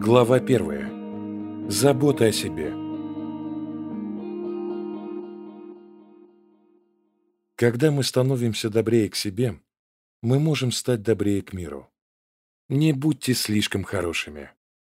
Глава первая. Забота о себе. Когда мы становимся добрее к себе, мы можем стать добрее к миру. Не будьте слишком хорошими.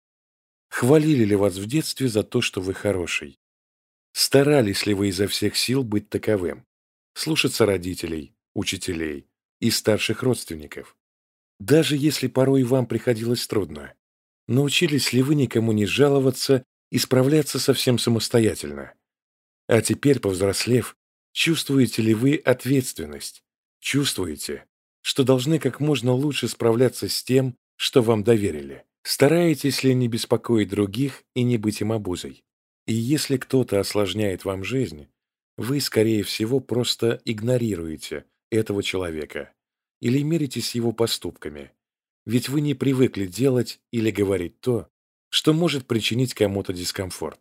Хвалили ли вас в детстве за то, что вы хороший? Старались ли вы изо всех сил быть таковым? Слушаться родителей, учителей и старших родственников? Даже если порой вам приходилось трудно, научились ли вы никому не жаловаться и справляться совсем самостоятельно? А теперь, повзрослев, чувствуете ли вы ответственность? Чувствуете, что должны как можно лучше справляться с тем, что вам доверили? Стараетесь ли не беспокоить других и не быть им обузой? И если кто-то осложняет вам жизнь, вы, скорее всего, просто игнорируете этого человека или миритесь с его поступками, ведь вы не привыкли делать или говорить то, что может причинить кому-то дискомфорт.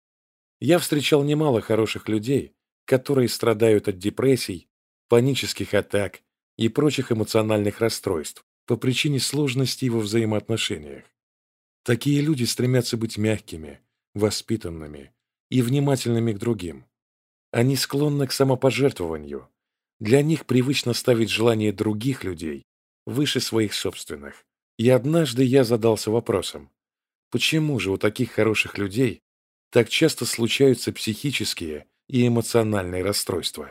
Я встречал немало хороших людей, которые страдают от депрессий, панических атак и прочих эмоциональных расстройств по причине сложностей во взаимоотношениях. Такие люди стремятся быть мягкими, воспитанными и внимательными к другим. Они склонны к самопожертвованию. Для них привычно ставить желания других людей выше своих собственных. И однажды я задался вопросом, почему же у таких хороших людей так часто случаются психические и эмоциональные расстройства?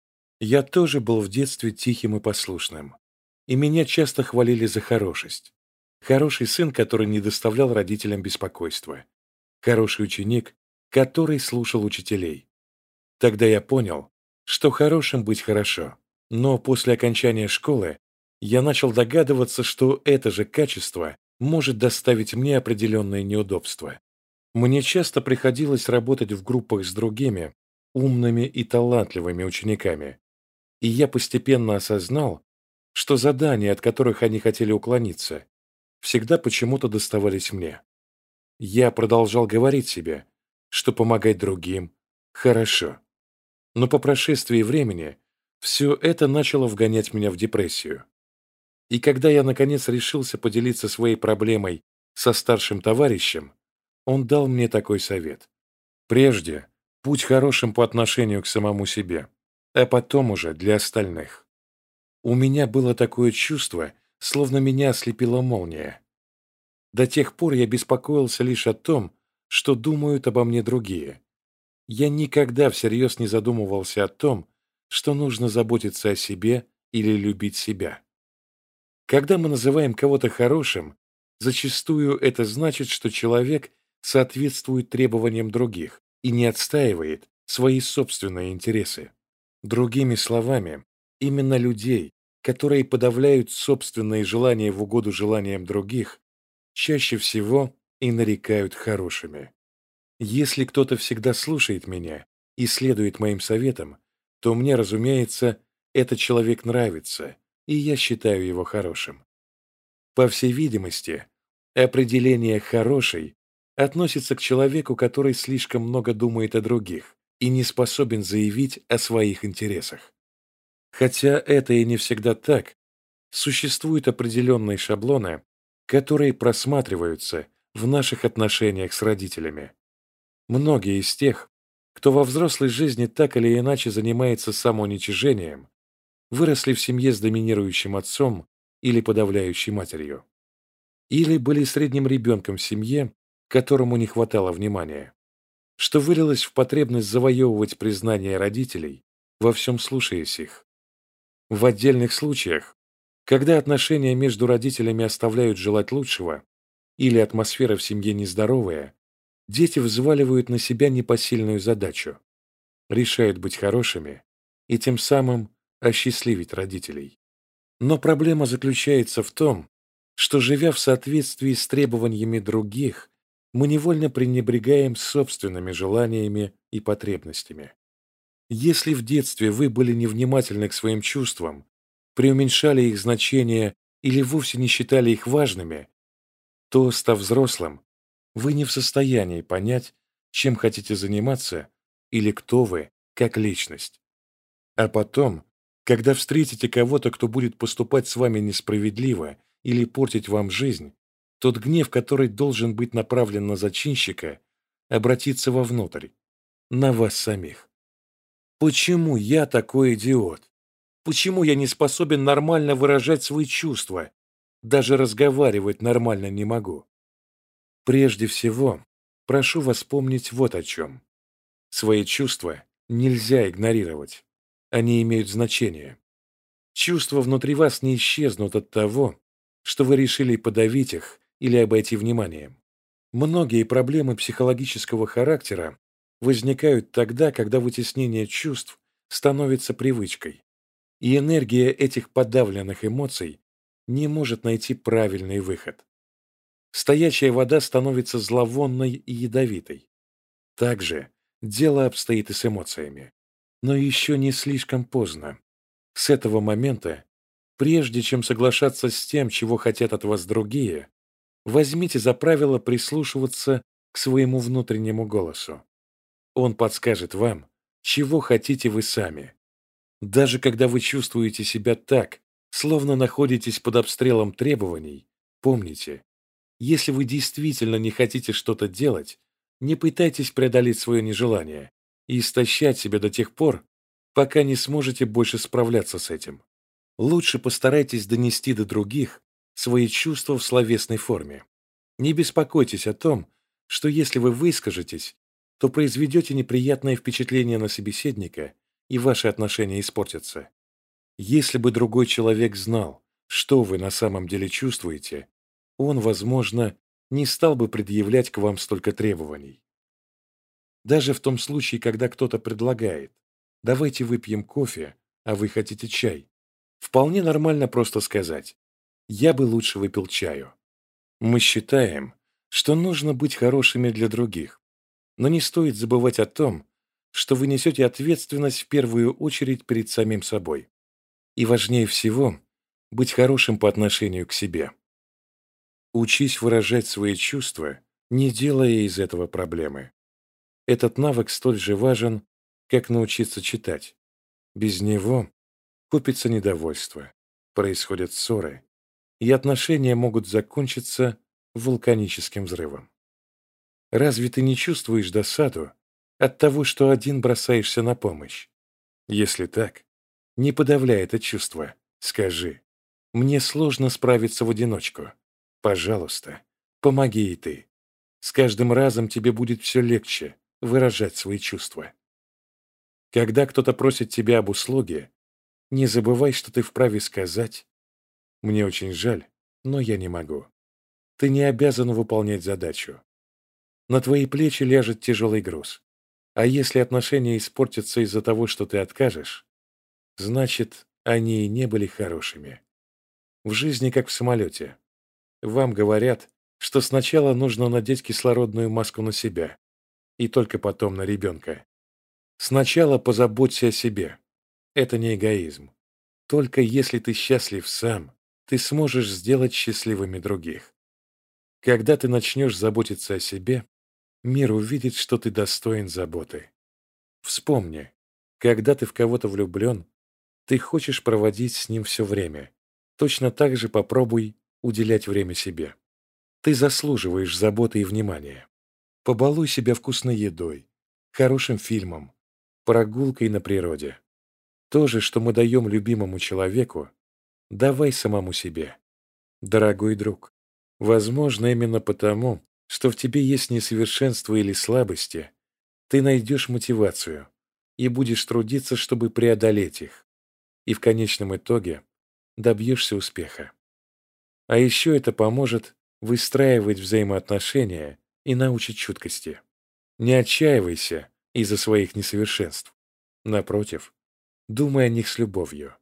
Я тоже был в детстве тихим и послушным, и меня часто хвалили за хорошесть. Хороший сын, который не доставлял родителям беспокойства. Хороший ученик, который слушал учителей. Тогда я понял, что хорошим быть хорошо. Но после окончания школы я начал догадываться, что это же качество может доставить мне определенные неудобства. Мне часто приходилось работать в группах с другими, умными и талантливыми учениками, и я постепенно осознал, что задания, от которых они хотели уклониться, всегда почему-то доставались мне. Я продолжал говорить себе, что помогать другим хорошо. Но по прошествии времени все это начало вгонять меня в депрессию. И когда я, наконец, решился поделиться своей проблемой со старшим товарищем, он дал мне такой совет. Прежде будь хорошим по отношению к самому себе, а потом уже для остальных. У меня было такое чувство, словно меня ослепила молния. До тех пор я беспокоился лишь о том, что думают обо мне другие. Я никогда всерьез не задумывался о том, что нужно заботиться о себе или любить себя. Когда мы называем кого-то хорошим, зачастую это значит, что человек соответствует требованиям других и не отстаивает свои собственные интересы. Другими словами, именно людей, которые подавляют собственные желания в угоду желаниям других, чаще всего и нарекают хорошими. Если кто-то всегда слушает меня и следует моим советам, то мне, разумеется, этот человек нравится, и я считаю его хорошим. По всей видимости, определение «хороший» относится к человеку, который слишком много думает о других и не способен заявить о своих интересах. Хотя это и не всегда так, существуют определенные шаблоны, которые просматриваются в наших отношениях с родителями. Многие из тех, кто во взрослой жизни так или иначе занимается самоуничижением, выросли в семье с доминирующим отцом или подавляющей матерью. Или были средним ребенком в семье, которому не хватало внимания, что вылилось в потребность завоевывать признание родителей, во всем слушаясь их. В отдельных случаях, когда отношения между родителями оставляют желать лучшего или атмосфера в семье нездоровая, дети взваливают на себя непосильную задачу, решают быть хорошими и тем самым осчастливить родителей. Но проблема заключается в том, что, живя в соответствии с требованиями других, мы невольно пренебрегаем собственными желаниями и потребностями. Если в детстве вы были невнимательны к своим чувствам, преуменьшали их значение или вовсе не считали их важными, то, став взрослым, вы не в состоянии понять, чем хотите заниматься или кто вы как личность. А потом, когда встретите кого-то, кто будет поступать с вами несправедливо или портить вам жизнь, Тот гнев, который должен быть направлен на зачинщика, обратится вовнутрь, на вас самих. Почему я такой идиот? Почему я не способен нормально выражать свои чувства? Даже разговаривать нормально не могу. Прежде всего, прошу вас помнить вот о чем. Свои чувства нельзя игнорировать. Они имеют значение. Чувства внутри вас не исчезнут от того, что вы решили подавить их или обойти вниманием. Многие проблемы психологического характера возникают тогда, когда вытеснение чувств становится привычкой, и энергия этих подавленных эмоций не может найти правильный выход. Стоячая вода становится зловонной и ядовитой. Также дело обстоит и с эмоциями. Но еще не слишком поздно. С этого момента, прежде чем соглашаться с тем, чего хотят от вас другие, возьмите за правило прислушиваться к своему внутреннему голосу. Он подскажет вам, чего хотите вы сами. Даже когда вы чувствуете себя так, словно находитесь под обстрелом требований, помните, если вы действительно не хотите что-то делать, не пытайтесь преодолеть свое нежелание и истощать себя до тех пор, пока не сможете больше справляться с этим. Лучше постарайтесь донести до других свои чувства в словесной форме. Не беспокойтесь о том, что если вы выскажетесь, то произведете неприятное впечатление на собеседника, и ваши отношения испортятся. Если бы другой человек знал, что вы на самом деле чувствуете, он, возможно, не стал бы предъявлять к вам столько требований. Даже в том случае, когда кто-то предлагает: «Давайте выпьем кофе, а вы хотите чай», вполне нормально просто сказать: «Я бы лучше выпил чаю». Мы считаем, что нужно быть хорошими для других, но не стоит забывать о том, что вы несете ответственность в первую очередь перед самим собой. И важнее всего – быть хорошим по отношению к себе. Учись выражать свои чувства, не делая из этого проблемы. Этот навык столь же важен, как научиться читать. Без него копится недовольство, происходят ссоры, и отношения могут закончиться вулканическим взрывом. Разве ты не чувствуешь досаду от того, что один бросаешься на помощь? Если так, не подавляй это чувство. Скажи: «Мне сложно справиться в одиночку. Пожалуйста, помоги и ты». С каждым разом тебе будет все легче выражать свои чувства. Когда кто-то просит тебя об услуге, не забывай, что ты вправе сказать: «Мне очень жаль, но я не могу». Ты не обязан выполнять задачу. На твои плечи ляжет тяжелый груз. А если отношения испортятся из-за того, что ты откажешь, значит, они и не были хорошими. В жизни, как в самолете. Вам говорят, что сначала нужно надеть кислородную маску на себя, и только потом на ребенка. Сначала позаботься о себе. Это не эгоизм. Только если ты счастлив сам, ты сможешь сделать счастливыми других. Когда ты начнешь заботиться о себе, мир увидит, что ты достоин заботы. Вспомни, когда ты в кого-то влюблен, ты хочешь проводить с ним все время. Точно так же попробуй уделять время себе. Ты заслуживаешь заботы и внимания. Побалуй себя вкусной едой, хорошим фильмом, прогулкой на природе. То же, что мы даем любимому человеку, давай самому себе. Дорогой друг, возможно, именно потому, что в тебе есть несовершенства или слабости, ты найдешь мотивацию и будешь трудиться, чтобы преодолеть их. И в конечном итоге добьешься успеха. А еще это поможет выстраивать взаимоотношения и научить чуткости. Не отчаивайся из-за своих несовершенств. Напротив, думай о них с любовью.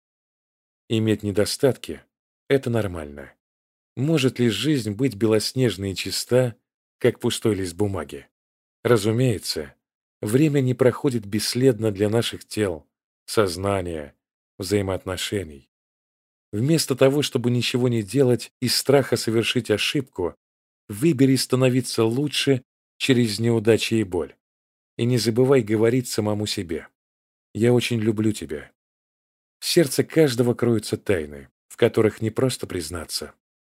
Иметь недостатки – это нормально. Может ли жизнь быть белоснежной и чиста, как пустой лист бумаги? Разумеется, время не проходит бесследно для наших тел, сознания, взаимоотношений. Вместо того, чтобы ничего не делать из страха совершить ошибку, выбери становиться лучше через неудачи и боль. И не забывай говорить самому себе: «Я очень люблю тебя». В сердце каждого кроются тайны, в которых не просто признаться.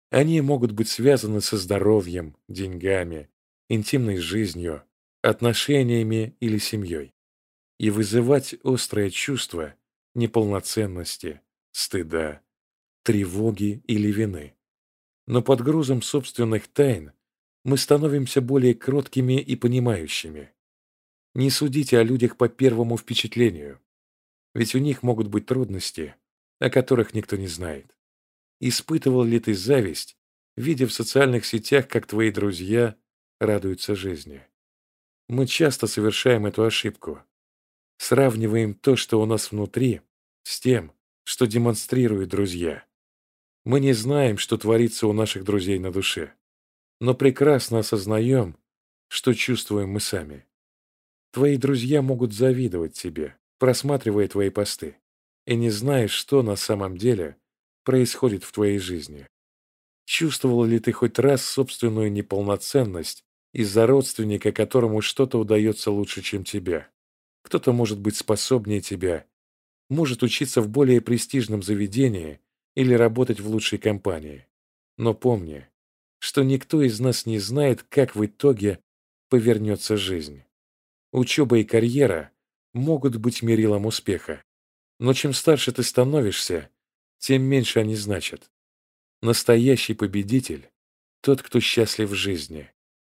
Они могут быть связаны со здоровьем, деньгами, интимной жизнью, отношениями или семьей и вызывать острое чувство неполноценности, стыда, тревоги или вины. Но под грузом собственных тайн мы становимся более кроткими и понимающими. Не судите о людях по первому впечатлению, ведь у них могут быть трудности, о которых никто не знает. Испытывал ли ты зависть, видя в социальных сетях, как твои друзья радуются жизни? Мы часто совершаем эту ошибку. Сравниваем то, что у нас внутри, с тем, что демонстрируют друзья. Мы не знаем, что творится у наших друзей на душе, но прекрасно осознаем, что чувствуем мы сами. Твои друзья могут завидовать тебе, просматривая твои посты, и не знаешь, что на самом деле происходит в твоей жизни. Чувствовал ли ты хоть раз собственную неполноценность из-за родственника, которому что-то удается лучше, чем тебе? Кто-то может быть способнее тебя, может учиться в более престижном заведении или работать в лучшей компании. Но помни, что никто из нас не знает, как в итоге повернется жизнь. Учеба и карьера могут быть мерилом успеха, но чем старше ты становишься, тем меньше они значат. Настоящий победитель– тот, кто счастлив в жизни.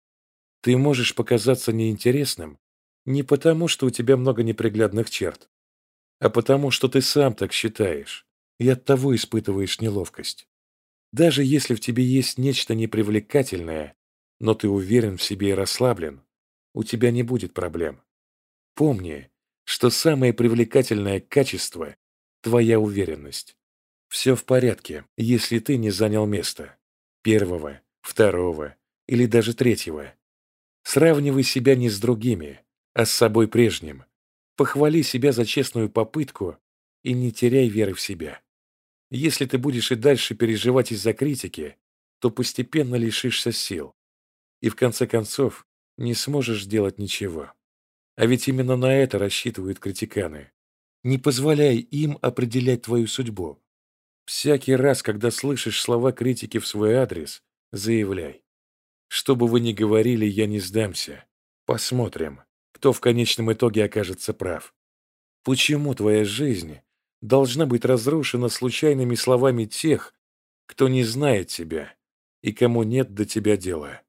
Ты можешь показаться неинтересным не потому, что у тебя много неприглядных черт, а потому, что ты сам так считаешь, и оттого испытываешь неловкость. Даже если в тебе есть нечто непривлекательное, но ты уверен в себе и расслаблен, у тебя не будет проблем. Помни, что самое привлекательное качество– твоя уверенность. Все в порядке, если ты не занял место. Первого, второго или даже третьего. Сравнивай себя не с другими, а с собой прежним. Похвали себя за честную попытку и не теряй веры в себя. Если ты будешь и дальше переживать из-за критики, то постепенно лишишься сил и в конце концов не сможешь делать ничего. А ведь именно на это рассчитывают критиканы. Не позволяй им определять твою судьбу. Всякий раз, когда слышишь слова критики в свой адрес, заявляй: что бы вы ни говорили, я не сдамся. Посмотрим, кто в конечном итоге окажется прав. Почему твоя жизнь должна быть разрушена случайными словами тех, кто не знает тебя и кому нет до тебя дела?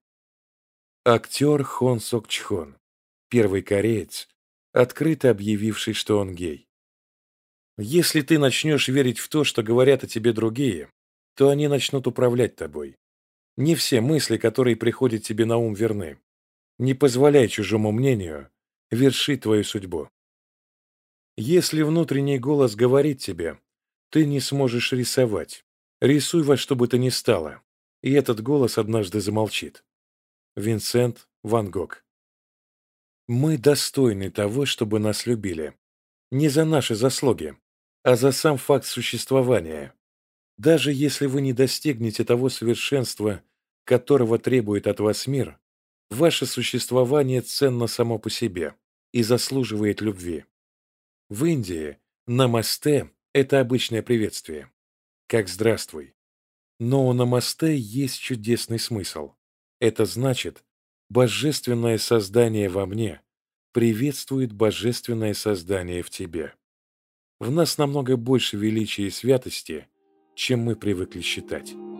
Актер Хон Сок Чхон, первый кореец, открыто объявивший, что он гей. Если ты начнешь верить в то, что говорят о тебе другие, то они начнут управлять тобой. Не все мысли, которые приходят тебе на ум, верны. Не позволяй чужому мнению вершить твою судьбу. Если внутренний голос говорит тебе: ты не сможешь рисовать, рисуй во что бы то ни стало, и этот голос однажды замолчит. Винсент Ван Гог. Мы достойны того, чтобы нас любили. Не за наши заслуги, а за сам факт существования. Даже если вы не достигнете того совершенства, которого требует от вас мир, ваше существование ценно само по себе и заслуживает любви. В Индии «намасте» – это обычное приветствие, как «здравствуй». Но у «намасте» есть чудесный смысл. Это значит, божественное создание во мне приветствует божественное создание в тебе. В нас намного больше величия и святости, чем мы привыкли считать.